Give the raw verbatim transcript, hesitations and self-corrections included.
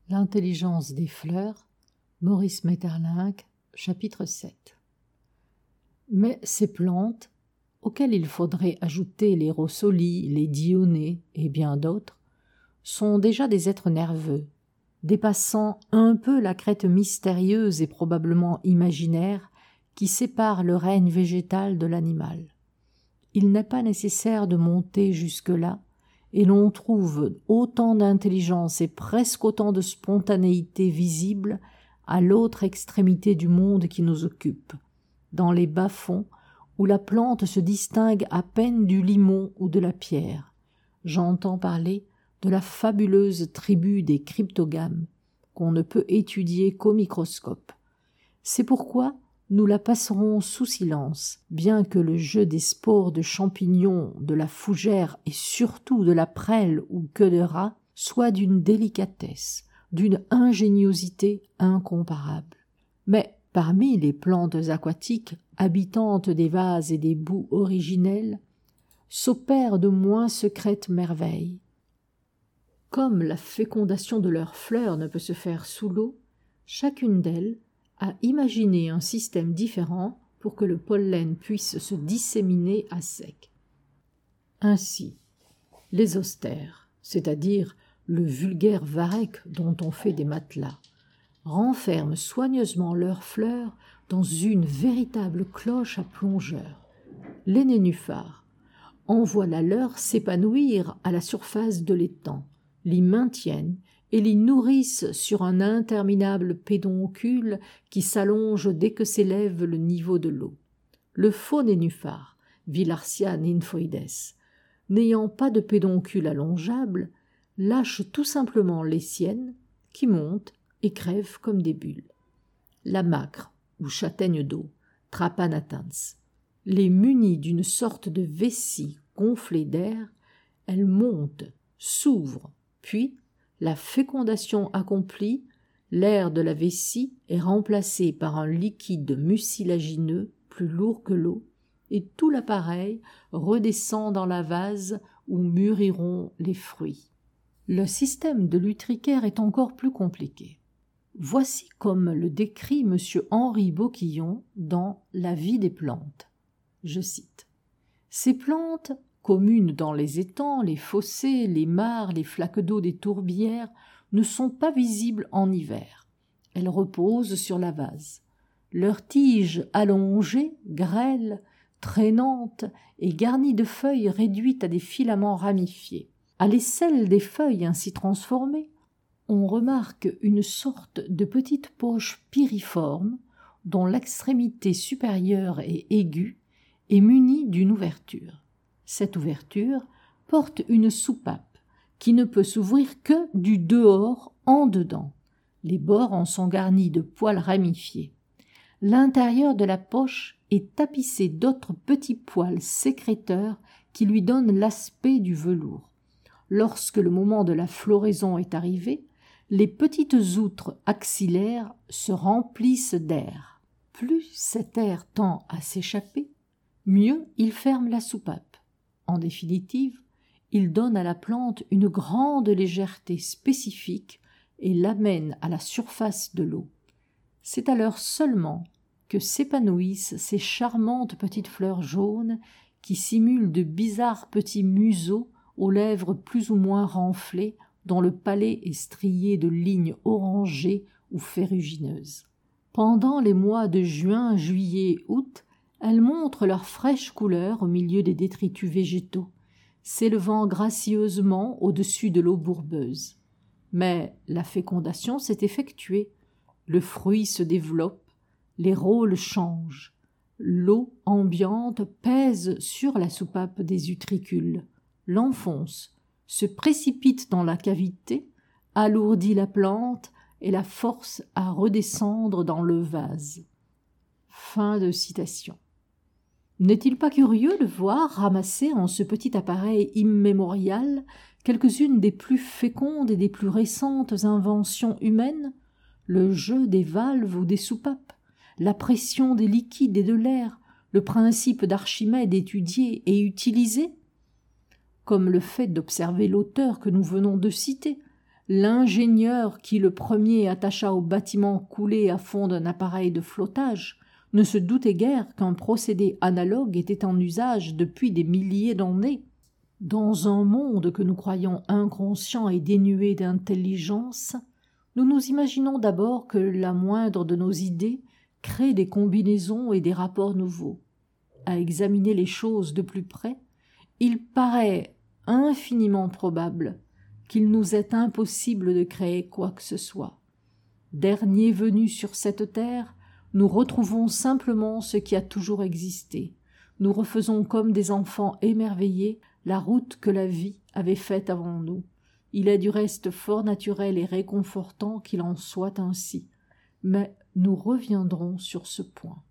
L'intelligence des fleurs, Maurice Maeterlinck, chapitre sept. Mais ces plantes, auxquelles il faudrait ajouter les rossolies, les dionnées et bien d'autres, sont déjà des êtres nerveux, dépassant un peu la crête mystérieuse et probablement imaginaire qui sépare le règne végétal de l'animal. Il n'est pas nécessaire de monter jusque-là, et l'on trouve autant d'intelligence et presque autant de spontanéité visible à l'autre extrémité du monde qui nous occupe, dans les bas-fonds où la plante se distingue à peine du limon ou de la pierre. J'entends parler de la fabuleuse tribu des cryptogames, qu'on ne peut étudier qu'au microscope. C'est pourquoi nous la passerons sous silence, bien que le jeu des spores de champignons, de la fougère et surtout de la prêle ou queue de rat soit d'une délicatesse, d'une ingéniosité incomparable. Mais parmi les plantes aquatiques, habitantes des vases et des boues originelles, s'opèrent de moins secrètes merveilles. Comme la fécondation de leurs fleurs ne peut se faire sous l'eau, chacune d'elles a imaginé un système différent pour que le pollen puisse se disséminer à sec. Ainsi, les austères, c'est-à-dire le vulgaire varech dont on fait des matelas, renferment soigneusement leurs fleurs dans une véritable cloche à plongeurs. Les nénuphars envoient la leur s'épanouir à la surface de l'étang, l'y maintiennent et l'y nourrissent sur un interminable pédoncule qui s'allonge dès que s'élève le niveau de l'eau. Le faux nénuphar, Villarcia nymphoides, n'ayant pas de pédoncule allongeable, lâche tout simplement les siennes qui montent et crèvent comme des bulles. La macre, ou châtaigne d'eau, Trapanatans, les munit d'une sorte de vessie gonflée d'air, elle monte, s'ouvre, puis, la fécondation accomplie, l'air de la vessie est remplacé par un liquide mucilagineux plus lourd que l'eau, et tout l'appareil redescend dans la vase où mûriront les fruits. Le système de l'utricaire est encore plus compliqué. Voici comme le décrit M. Henri Boquillon dans La vie des plantes. Je cite. « Ces plantes, communes dans les étangs, les fossés, les mares, les flaques d'eau des tourbières, ne sont pas visibles en hiver. Elles reposent sur la vase. Leurs tiges allongées, grêles, traînantes et garnies de feuilles réduites à des filaments ramifiés. À l'aisselle des feuilles ainsi transformées, on remarque une sorte de petite poche piriforme dont l'extrémité supérieure est aiguë et munie d'une ouverture. Cette ouverture porte une soupape qui ne peut s'ouvrir que du dehors en dedans. Les bords en sont garnis de poils ramifiés. L'intérieur de la poche est tapissé d'autres petits poils sécréteurs qui lui donnent l'aspect du velours. Lorsque le moment de la floraison est arrivé, les petites outres axillaires se remplissent d'air. Plus cet air tend à s'échapper, mieux il ferme la soupape. En définitive, il donne à la plante une grande légèreté spécifique et l'amène à la surface de l'eau. C'est alors seulement que s'épanouissent ces charmantes petites fleurs jaunes qui simulent de bizarres petits museaux aux lèvres plus ou moins renflées, dont le palais est strié de lignes orangées ou ferrugineuses. Pendant les mois de juin, juillet, août, elles montrent leur fraîche couleur au milieu des détritus végétaux, s'élevant gracieusement au-dessus de l'eau bourbeuse. Mais la fécondation s'est effectuée, le fruit se développe, les rôles changent. L'eau ambiante pèse sur la soupape des utricules, l'enfonce, se précipite dans la cavité, alourdit la plante et la force à redescendre dans le vase. » Fin de citation. N'est-il pas curieux de voir ramasser en ce petit appareil immémorial quelques-unes des plus fécondes et des plus récentes inventions humaines, le jeu des valves ou des soupapes, la pression des liquides et de l'air, le principe d'Archimède étudié et utilisé, comme le fait d'observer l'auteur que nous venons de citer, L'ingénieur qui le premier attacha au bâtiment coulé à fond d'un appareil de flottage ne se doutait guère qu'un procédé analogue était en usage depuis des milliers d'années. Dans un monde que nous croyons inconscient et dénué d'intelligence, nous nous imaginons d'abord que la moindre de nos idées crée des combinaisons et des rapports nouveaux. À examiner les choses de plus près, il paraît infiniment probable qu'il nous est impossible de créer quoi que ce soit. Derniers venus sur cette terre, nous retrouvons simplement ce qui a toujours existé. Nous refaisons comme des enfants émerveillés la route que la vie avait faite avant nous. Il est du reste fort naturel et réconfortant qu'il en soit ainsi. Mais nous reviendrons sur ce point.